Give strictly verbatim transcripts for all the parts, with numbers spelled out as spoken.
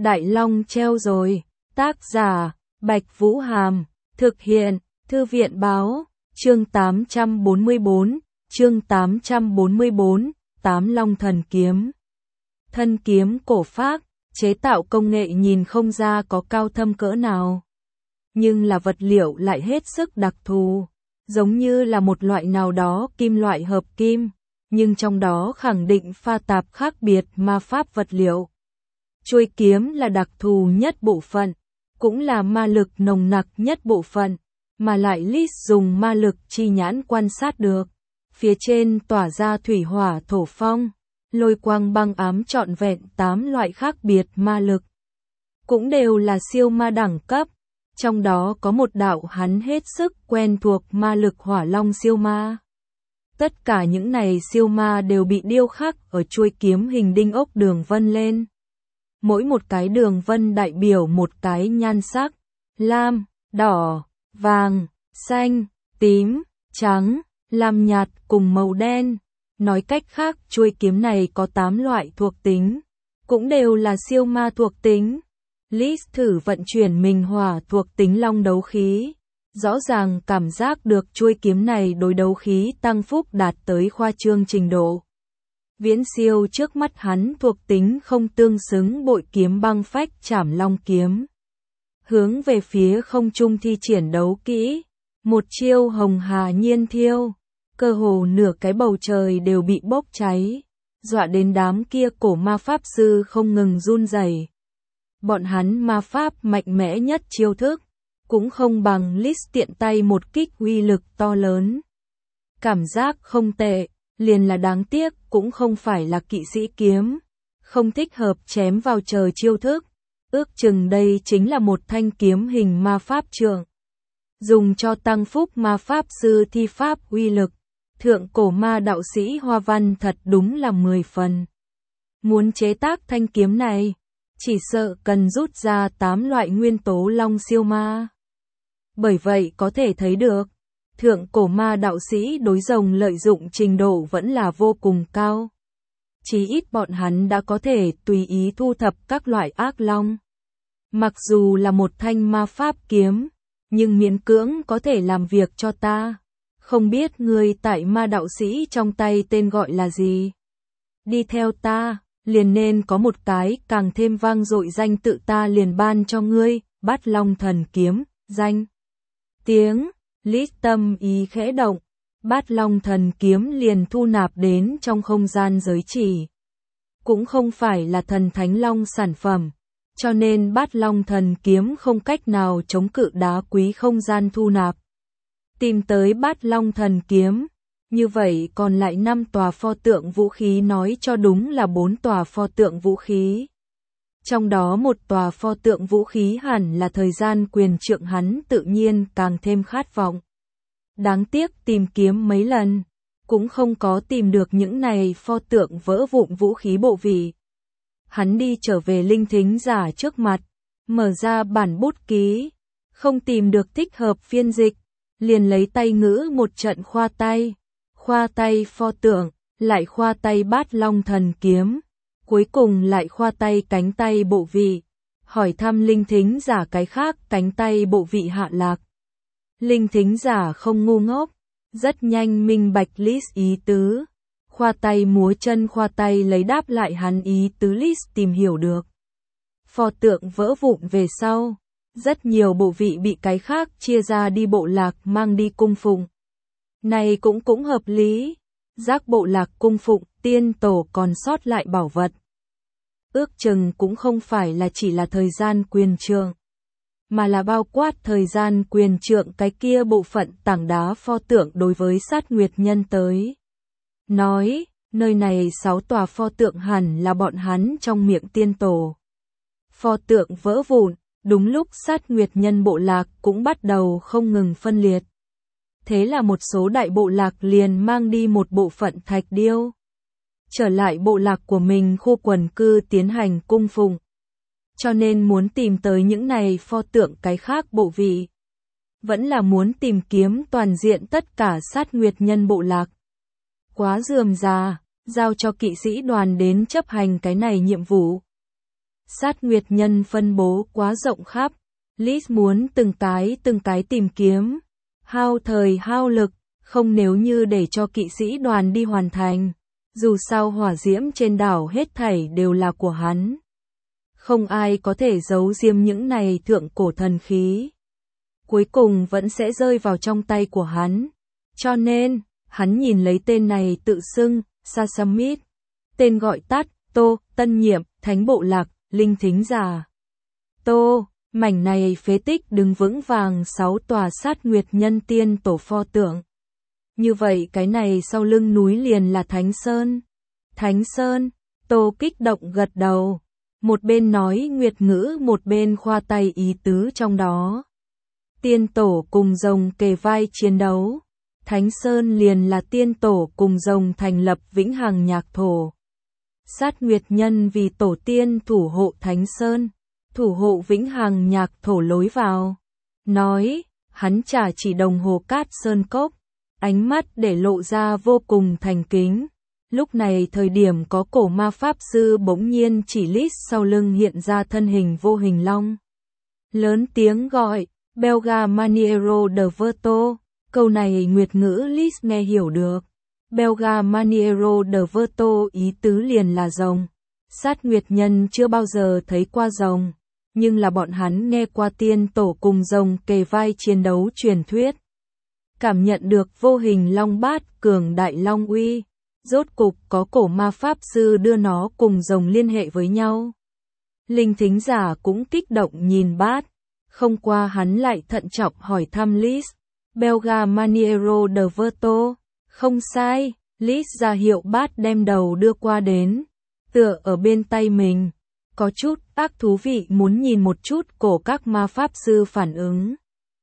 Đại Long treo rồi. Tác giả, Bạch Vũ Hàm. Thực hiện, Thư viện báo. Chương tám trăm bốn mươi bốn. Chương tám trăm bốn mươi bốn. Tám Long Thần Kiếm. Thân kiếm cổ phác, chế tạo công nghệ nhìn không ra có cao thâm cỡ nào. Nhưng là vật liệu lại hết sức đặc thù, giống như là một loại nào đó kim loại hợp kim, nhưng trong đó khẳng định pha tạp khác biệt ma pháp vật liệu. Chuôi kiếm là đặc thù nhất bộ phận, cũng là ma lực nồng nặc nhất bộ phận, mà lại Lis dùng ma lực chi nhãn quan sát được. Phía trên tỏa ra thủy hỏa thổ phong, lôi quang băng ám trọn vẹn tám loại khác biệt ma lực. Cũng đều là siêu ma đẳng cấp, trong đó có một đạo hắn hết sức quen thuộc ma lực hỏa long siêu ma. Tất cả những này siêu ma đều bị điêu khắc ở chuôi kiếm hình đinh ốc đường vân lên. Mỗi một cái đường vân đại biểu một cái nhan sắc, lam, đỏ, vàng, xanh, tím, trắng, lam nhạt cùng màu đen. Nói cách khác, chuôi kiếm này có tám loại thuộc tính, cũng đều là siêu ma thuộc tính. Lis thử vận chuyển minh hỏa thuộc tính long đấu khí. Rõ ràng cảm giác được chuôi kiếm này đối đấu khí tăng phúc đạt tới khoa trương trình độ. Viễn siêu trước mắt hắn thuộc tính không tương xứng bội kiếm băng phách chảm long kiếm. Hướng về phía không trung thi triển đấu kỹ, một chiêu hồng hà nhiên thiêu, cơ hồ nửa cái bầu trời đều bị bốc cháy, dọa đến đám kia cổ ma pháp sư không ngừng run rẩy. Bọn hắn ma pháp mạnh mẽ nhất chiêu thức, cũng không bằng Lis tiện tay một kích uy lực to lớn. Cảm giác không tệ, liền là đáng tiếc cũng không phải là kỵ sĩ kiếm, không thích hợp chém vào trời chiêu thức. Ước chừng đây chính là một thanh kiếm hình ma pháp trượng, dùng cho tăng phúc ma pháp sư thi pháp uy lực. Thượng cổ ma đạo sĩ hoa văn thật đúng là mười phần. Muốn chế tác thanh kiếm này, chỉ sợ cần rút ra tám loại nguyên tố long siêu ma. Bởi vậy có thể thấy được, thượng cổ ma đạo sĩ đối rồng lợi dụng trình độ vẫn là vô cùng cao. Chí ít bọn hắn đã có thể tùy ý thu thập các loại ác long. Mặc dù là một thanh ma pháp kiếm, nhưng miễn cưỡng có thể làm việc cho ta. Không biết ngươi tại ma đạo sĩ trong tay tên gọi là gì? Đi theo ta, liền nên có một cái càng thêm vang dội danh tự ta liền ban cho ngươi, Bát Long Thần Kiếm, danh. Tiếng, Lis tâm ý khẽ động, Bát Long Thần Kiếm liền thu nạp đến trong không gian giới chỉ. Cũng không phải là thần thánh long sản phẩm, cho nên Bát Long Thần Kiếm không cách nào chống cự đá quý không gian thu nạp. Tìm tới Bát Long Thần Kiếm, như vậy còn lại năm tòa pho tượng vũ khí nói cho đúng là bốn tòa pho tượng vũ khí. Trong đó một tòa pho tượng vũ khí hẳn là thời gian quyền trượng hắn tự nhiên càng thêm khát vọng. Đáng tiếc tìm kiếm mấy lần, cũng không có tìm được những này pho tượng vỡ vụn vũ khí bộ vị. Hắn đi trở về linh thính giả trước mặt, mở ra bản bút ký, không tìm được thích hợp phiên dịch, liền lấy tay ngữ một trận khoa tay. Khoa tay pho tượng, lại khoa tay Bát Long Thần Kiếm, cuối cùng lại khoa tay cánh tay bộ vị, hỏi thăm linh thính giả cái khác cánh tay bộ vị hạ lạc. Linh thính giả không ngu ngốc, rất nhanh minh bạch Lis ý tứ, khoa tay múa chân khoa tay lấy đáp lại hắn ý tứ Lis tìm hiểu được. Pho tượng vỡ vụn về sau, rất nhiều bộ vị bị cái khác chia ra đi bộ lạc mang đi cung phụng. Này cũng cũng hợp lý, giác bộ lạc cung phụng tiên tổ còn sót lại bảo vật. Ước chừng cũng không phải là chỉ là thời gian quyền trượng, mà là bao quát thời gian quyền trượng cái kia bộ phận tảng đá pho tượng đối với sát nguyệt nhân tới. Nói, nơi này sáu tòa pho tượng hẳn là bọn hắn trong miệng tiên tổ. Pho tượng vỡ vụn, đúng lúc sát nguyệt nhân bộ lạc cũng bắt đầu không ngừng phân liệt. Thế là một số đại bộ lạc liền mang đi một bộ phận thạch điêu, trở lại bộ lạc của mình khu quần cư tiến hành cung phụng. Cho nên muốn tìm tới những này pho tượng cái khác bộ vị, vẫn là muốn tìm kiếm toàn diện tất cả sát nguyệt nhân bộ lạc. Quá rườm rà, giao cho kỵ sĩ đoàn đến chấp hành cái này nhiệm vụ. Sát Nguyệt Nhân phân bố quá rộng khắp, Lis muốn từng cái từng cái tìm kiếm, hao thời hao lực, không nếu như để cho kỵ sĩ đoàn đi hoàn thành. Dù sao hỏa diễm trên đảo hết thảy đều là của hắn. Không ai có thể giấu giếm những này thượng cổ thần khí. Cuối cùng vẫn sẽ rơi vào trong tay của hắn. Cho nên, hắn nhìn lấy tên này tự xưng, Sasamit. Tên gọi tắt, Tô, Tân Nhiệm, Thánh Bộ Lạc, Linh Thính Giả. Tô, mảnh này phế tích đứng vững vàng sáu tòa Sát Nguyệt Nhân tiên tổ pho tượng. Như vậy cái này sau lưng núi liền là Thánh Sơn. Thánh Sơn, Tô kích động gật đầu. Một bên nói nguyệt ngữ, một bên khoa tay ý tứ trong đó. Tiên tổ cùng rồng kề vai chiến đấu. Thánh Sơn liền là tiên tổ cùng rồng thành lập vĩnh hằng nhạc thổ. Sát Nguyệt Nhân vì tổ tiên thủ hộ Thánh Sơn, thủ hộ vĩnh hằng nhạc thổ lối vào. Nói, hắn trả chỉ đồng hồ cát sơn cốc, ánh mắt để lộ ra vô cùng thành kính. Lúc này thời điểm có cổ ma pháp sư bỗng nhiên chỉ Lis sau lưng hiện ra thân hình vô hình long. Lớn tiếng gọi, Belga Maniero de Verto, câu này nguyệt ngữ Lis nghe hiểu được. Belga Maniero de Verto ý tứ liền là rồng. Sát Nguyệt Nhân chưa bao giờ thấy qua rồng, nhưng là bọn hắn nghe qua tiên tổ cùng rồng kề vai chiến đấu truyền thuyết. Cảm nhận được vô hình long bát cường đại long uy, rốt cục có cổ ma pháp sư đưa nó cùng rồng liên hệ với nhau. Linh Thính Giả cũng kích động nhìn bát, không qua hắn lại thận trọng hỏi thăm Lis. Belga Maniero de Verto, không sai, Lis ra hiệu bát đem đầu đưa qua đến, tựa ở bên tay mình. Có chút ác thú vị muốn nhìn một chút cổ các ma pháp sư phản ứng.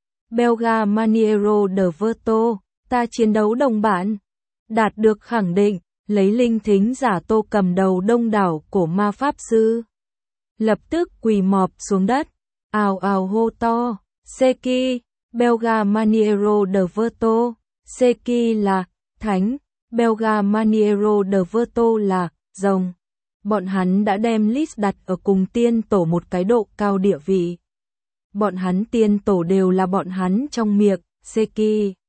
Belga Maniero de Verto, ta chiến đấu đồng bạn. Đạt được khẳng định, lấy Linh Thính Giả Tô cầm đầu đông đảo cổ ma pháp sư. Lập tức quỳ mọp xuống đất, ào ào hô to, Seki, Belga Maniero de Verto, Seki là thánh, Belga Maniero de Verto là rồng. Bọn hắn đã đem Lis đặt ở cùng tiên tổ một cái độ cao địa vị. Bọn hắn tiên tổ đều là bọn hắn trong miệng, Seki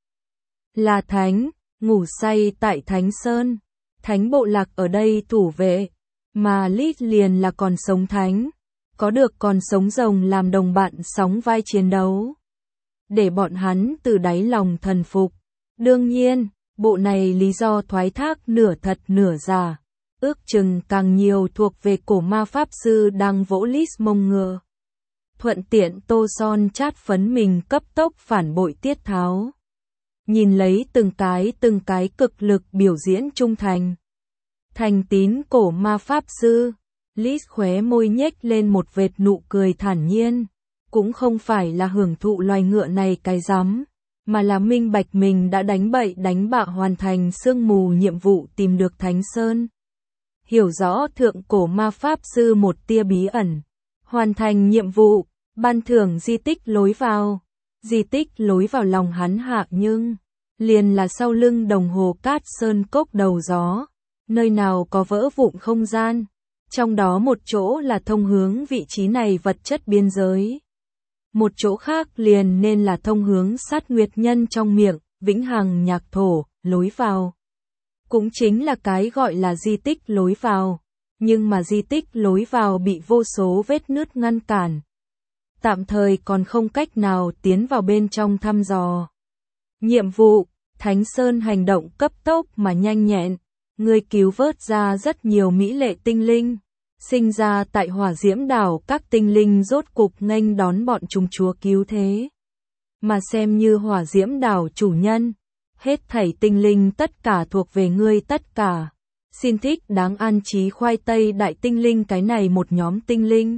là thánh, ngủ say tại Thánh Sơn, Thánh Bộ Lạc ở đây thủ vệ, mà Lis liền là còn sống thánh, có được còn sống rồng làm đồng bạn sóng vai chiến đấu. Để bọn hắn từ đáy lòng thần phục. Đương nhiên, bộ này lý do thoái thác nửa thật nửa giả. Ước chừng càng nhiều thuộc về cổ ma pháp sư đang vỗ Lis mông ngựa. Thuận tiện tô son chát phấn mình cấp tốc phản bội Tiết Tháo. Nhìn lấy từng cái từng cái cực lực biểu diễn trung thành. Thành tín cổ ma pháp sư, Lis khóe môi nhếch lên một vệt nụ cười thản nhiên. Cũng không phải là hưởng thụ loài ngựa này cái rắm, mà là minh bạch mình đã đánh bậy đánh bạ hoàn thành sương mù nhiệm vụ tìm được Thánh Sơn. Hiểu rõ thượng cổ ma pháp sư một tia bí ẩn. Hoàn thành nhiệm vụ, ban thưởng di tích lối vào. Di tích lối vào lòng hắn hạ nhưng, liền là sau lưng đồng hồ cát sơn cốc đầu gió. Nơi nào có vỡ vụn không gian. Trong đó một chỗ là thông hướng vị trí này vật chất biên giới. Một chỗ khác liền nên là thông hướng Sát Nguyệt Nhân trong miệng, vĩnh hằng nhạc thổ, lối vào. Cũng chính là cái gọi là di tích lối vào. Nhưng mà di tích lối vào bị vô số vết nứt ngăn cản. Tạm thời còn không cách nào tiến vào bên trong thăm dò. Nhiệm vụ, Thánh Sơn hành động cấp tốc mà nhanh nhẹn. Người cứu vớt ra rất nhiều mỹ lệ tinh linh. Sinh ra tại hỏa diễm đảo, các tinh linh rốt cục nghênh đón bọn chúng chúa cứu thế. Mà xem như hỏa diễm đảo chủ nhân, hết thảy tinh linh tất cả thuộc về ngươi tất cả. Xin thích đáng an trí khoai tây đại tinh linh cái này một nhóm tinh linh.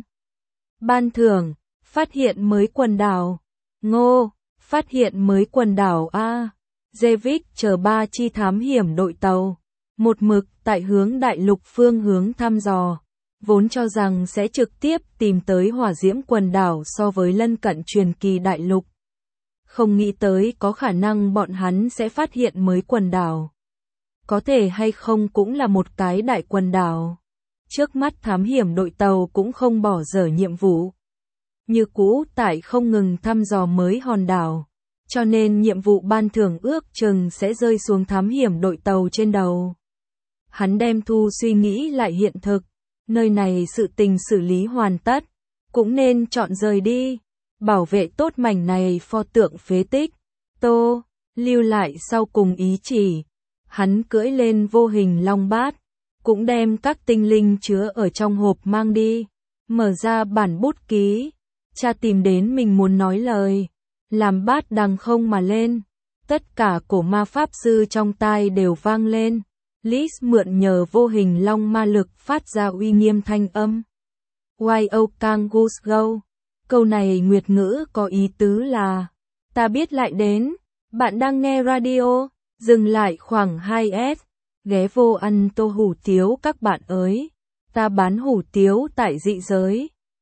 Ban thưởng, phát hiện mới quần đảo. Ngô, phát hiện mới quần đảo A. Jevic chờ ba chi thám hiểm đội tàu. Một mực tại hướng đại lục phương hướng thăm dò. Vốn cho rằng sẽ trực tiếp tìm tới hỏa diễm quần đảo so với lân cận truyền kỳ đại lục. Không nghĩ tới có khả năng bọn hắn sẽ phát hiện mới quần đảo. Có thể hay không cũng là một cái đại quần đảo. Trước mắt thám hiểm đội tàu cũng không bỏ dở nhiệm vụ. Như cũ tại không ngừng thăm dò mới hòn đảo. Cho nên nhiệm vụ ban thưởng ước chừng sẽ rơi xuống thám hiểm đội tàu trên đầu. Hắn đem thu suy nghĩ lại hiện thực. Nơi này sự tình xử lý hoàn tất. Cũng nên chọn rời đi. Bảo vệ tốt mảnh này pho tượng phế tích. Tô, lưu lại sau cùng ý chỉ. Hắn cưỡi lên vô hình long bát. Cũng đem các tinh linh chứa ở trong hộp mang đi. Mở ra bản bút ký. Cha tìm đến mình muốn nói lời. Làm bát đằng không mà lên. Tất cả cổ ma pháp sư trong tai đều vang lên. Liz mượn nhờ vô hình long ma lực phát ra uy nghiêm thanh âm. Why oh can't goose go? Câu này nguyệt ngữ có ý tứ là ta biết lại đến. Bạn đang nghe radio. Dừng lại khoảng hai S. Ghé vô ăn tô hủ tiếu các bạn ơi. Ta bán hủ tiếu tại dị giới.